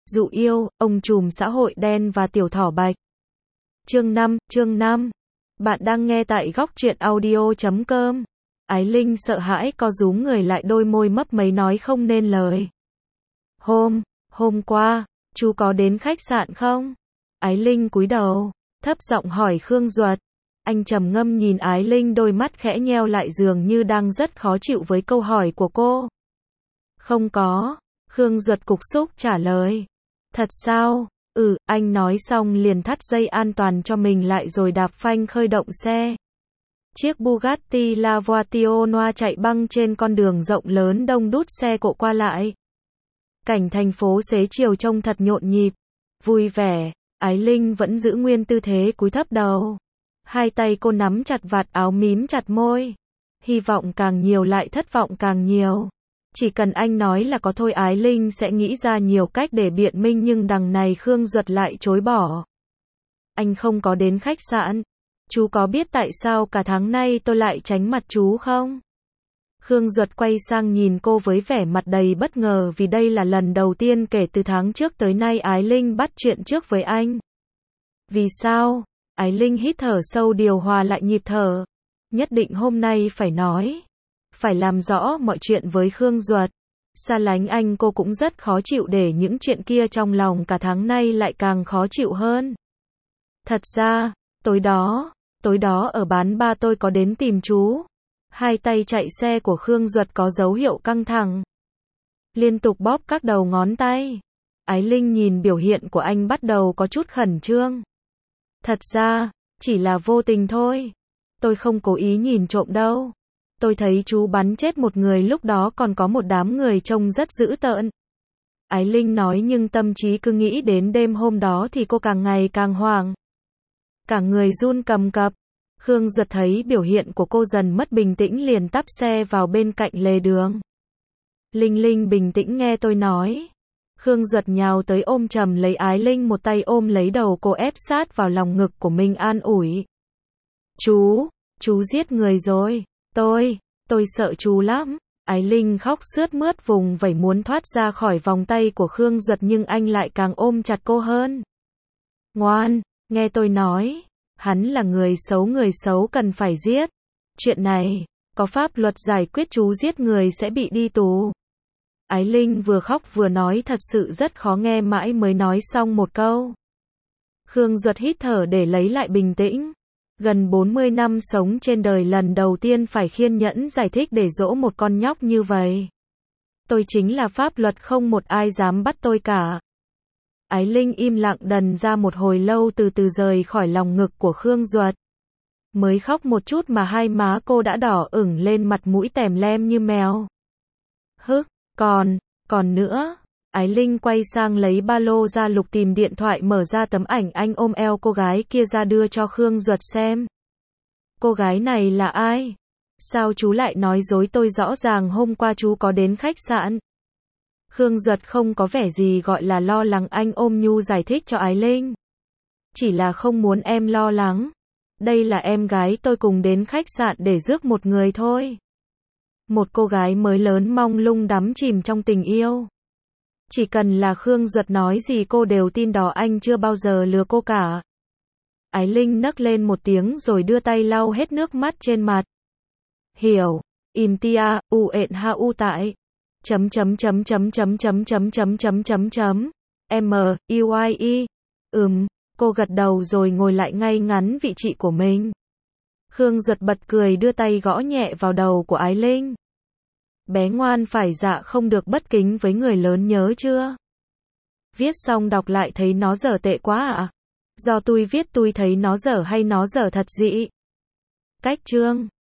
Dụ yêu, ông trùm xã hội đen và tiểu thỏ bạch. Chương 5. Bạn đang nghe tại góc truyện audio.com. Ái Linh sợ hãi co rúm người lại, đôi môi mấp máy nói không nên lời. Hôm qua, chú có đến khách sạn không? Ái Linh cúi đầu, thấp giọng hỏi Khương Duật. Anh trầm ngâm nhìn Ái Linh, đôi mắt khẽ nheo lại dường như đang rất khó chịu với câu hỏi của cô. Không có, Khương Duật cục xúc trả lời. Thật sao? Anh nói xong liền thắt dây an toàn cho mình lại rồi đạp phanh khởi động xe. Chiếc Bugatti La Voiture Noire chạy băng trên con đường rộng lớn, đông đúc xe cộ qua lại. Cảnh thành phố xế chiều trông thật nhộn nhịp, vui vẻ. Ái Linh vẫn giữ nguyên tư thế cúi thấp đầu. Hai tay cô nắm chặt vạt áo, mím chặt môi. Hy vọng càng nhiều lại thất vọng càng nhiều. Chỉ cần anh nói là có thôi, Ái Linh sẽ nghĩ ra nhiều cách để biện minh, nhưng đằng này Khương Duật lại chối bỏ. Anh không có đến khách sạn. Chú có biết tại sao cả tháng nay tôi lại tránh mặt chú không? Khương Duật quay sang nhìn cô với vẻ mặt đầy bất ngờ, vì đây là lần đầu tiên kể từ tháng trước tới nay Ái Linh bắt chuyện trước với anh. Vì sao? Ái Linh hít thở sâu, điều hòa lại nhịp thở. Nhất định hôm nay phải nói. Phải làm rõ mọi chuyện với Khương Duật. Xa lánh anh cô cũng rất khó chịu, để những chuyện kia trong lòng cả tháng nay lại càng khó chịu hơn. Thật ra, tối đó ở bán ba tôi có đến tìm chú. Hai tay chạy xe của Khương Duật có dấu hiệu căng thẳng, liên tục bóp các đầu ngón tay. Ái Linh nhìn biểu hiện của anh bắt đầu có chút khẩn trương. Thật ra, chỉ là vô tình thôi. Tôi không cố ý nhìn trộm đâu. Tôi thấy chú bắn chết một người, lúc đó còn có một đám người trông rất dữ tợn. Ái Linh nói, nhưng tâm trí cứ nghĩ đến đêm hôm đó thì cô càng ngày càng hoảng. Cả người run cầm cập. Khương Duật thấy biểu hiện của cô dần mất bình tĩnh liền tấp xe vào bên cạnh lề đường. Linh bình tĩnh nghe tôi nói. Khương Duật nhào tới ôm chầm lấy Ái Linh, một tay ôm lấy đầu cô ép sát vào lòng ngực của mình an ủi. Chú giết người rồi. Tôi sợ chú lắm. Ái Linh khóc sướt mướt vùng vẫy muốn thoát ra khỏi vòng tay của Khương Duật, nhưng anh lại càng ôm chặt cô hơn. Ngoan, nghe tôi nói. Hắn là người xấu cần phải giết. Chuyện này, có pháp luật giải quyết, chú giết người sẽ bị đi tù. Ái Linh vừa khóc vừa nói, thật sự rất khó nghe, mãi mới nói xong một câu. Khương Duật hít thở để lấy lại bình tĩnh. Gần 40 năm sống trên đời, lần đầu tiên phải kiên nhẫn giải thích để dỗ một con nhóc như vậy. Tôi chính là pháp luật, không một ai dám bắt tôi cả. Ái Linh im lặng đần ra một hồi lâu, từ từ rời khỏi lòng ngực của Khương Duật. Mới khóc một chút mà hai má cô đã đỏ ửng lên, mặt mũi tèm lem như mèo. Còn nữa. Ái Linh quay sang lấy ba lô ra, lục tìm điện thoại, mở ra tấm ảnh anh ôm eo cô gái kia ra đưa cho Khương Duật xem. Cô gái này là ai? Sao chú lại nói dối tôi, rõ ràng hôm qua chú có đến khách sạn. Khương Duật không có vẻ gì gọi là lo lắng, anh ôm nhu giải thích cho Ái Linh. Chỉ là không muốn em lo lắng. Đây là em gái tôi, cùng đến khách sạn để rước một người thôi. Một cô gái mới lớn mong lung đắm chìm trong tình yêu. Chỉ cần là Khương Duật nói gì cô đều tin đó, anh chưa bao giờ lừa cô cả. Ái Linh nấc lên một tiếng rồi đưa tay lau hết nước mắt trên mặt. Hiểu. Im tia, uện ha u tại. MUIE. Cô gật đầu rồi ngồi lại ngay ngắn vị trí của mình. Khương Duật bật cười, đưa tay gõ nhẹ vào đầu của Ái Linh. Bé ngoan, phải dạ không được bất kính với người lớn, nhớ chưa? Viết xong đọc lại thấy nó dở tệ quá à? Do tôi viết tôi thấy nó dở hay nó dở thật dị? Cách chương